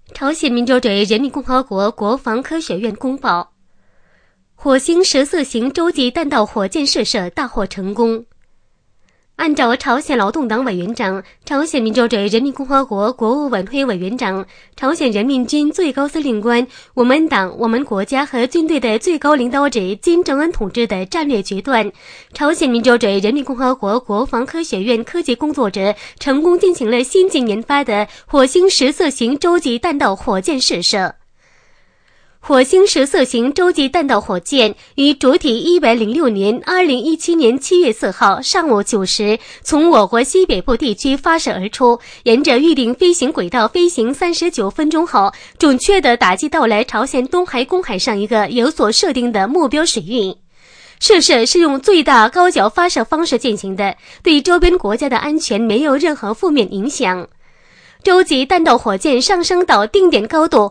朝鲜民主主义人民共和国国防科学院公报，火星14型洲际弹道火箭试射大获成功。按照朝鲜劳动党委员长、朝鲜民主主义人民共和国国务委员会委员长、朝鲜人民军最高司令官、我们党、我们国家和军队的最高领导者金正恩同志的战略决断，朝鲜民主主义人民共和国国防科学院科技工作者成功进行了先进研发的火星14型洲际弹道火箭试射。火星14型洲际弹道火箭于主体106年2017年7月4号上午9时从我国西北部地区发射而出，沿着预定飞行轨道飞行39分钟后，准确地打击到了朝鲜东海公海上一个有所设定的目标水域。试射是用最大高角发射方式进行的，对周边国家的安全没有任何负面影响。洲际弹道火箭上升到定点高度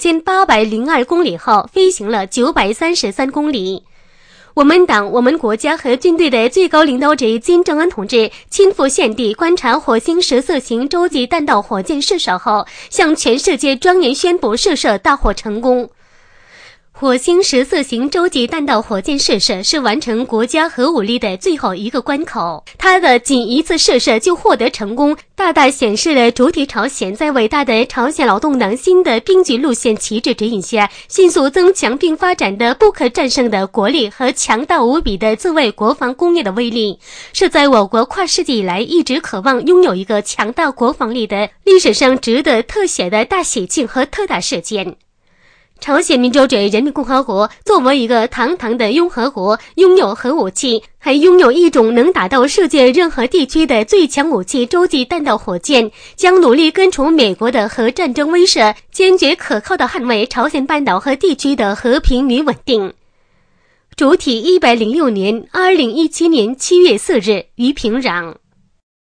2802公里后，飞行了933公里。我们党、我们国家和军队的最高领导者金正恩同志亲赴现地观察火星14型洲际弹道火箭试射后，向全世界庄严宣布试射大获成功。火星14型洲际弹道火箭试射是完成国家核武力的最后一个关口，它的仅一次试射就获得成功，大大显示了主体朝鲜在伟大的朝鲜劳动党新的兵局路线旗帜指引下，迅速增强并发展的不可战胜的国力和强大无比的自卫国防工业的威力，是在我国跨世纪以来一直渴望拥有一个强大国防力的历史上值得特写的大喜庆和特大事件。朝鲜民主主义人民共和国作为一个堂堂的拥核国，拥有核武器，还拥有一种能打到世界任何地区的最强武器洲际弹道火箭，将努力根除美国的核战争威慑，坚决可靠地捍卫朝鲜半岛和地区的和平与稳定。主体106年2017年7月4日于平壤。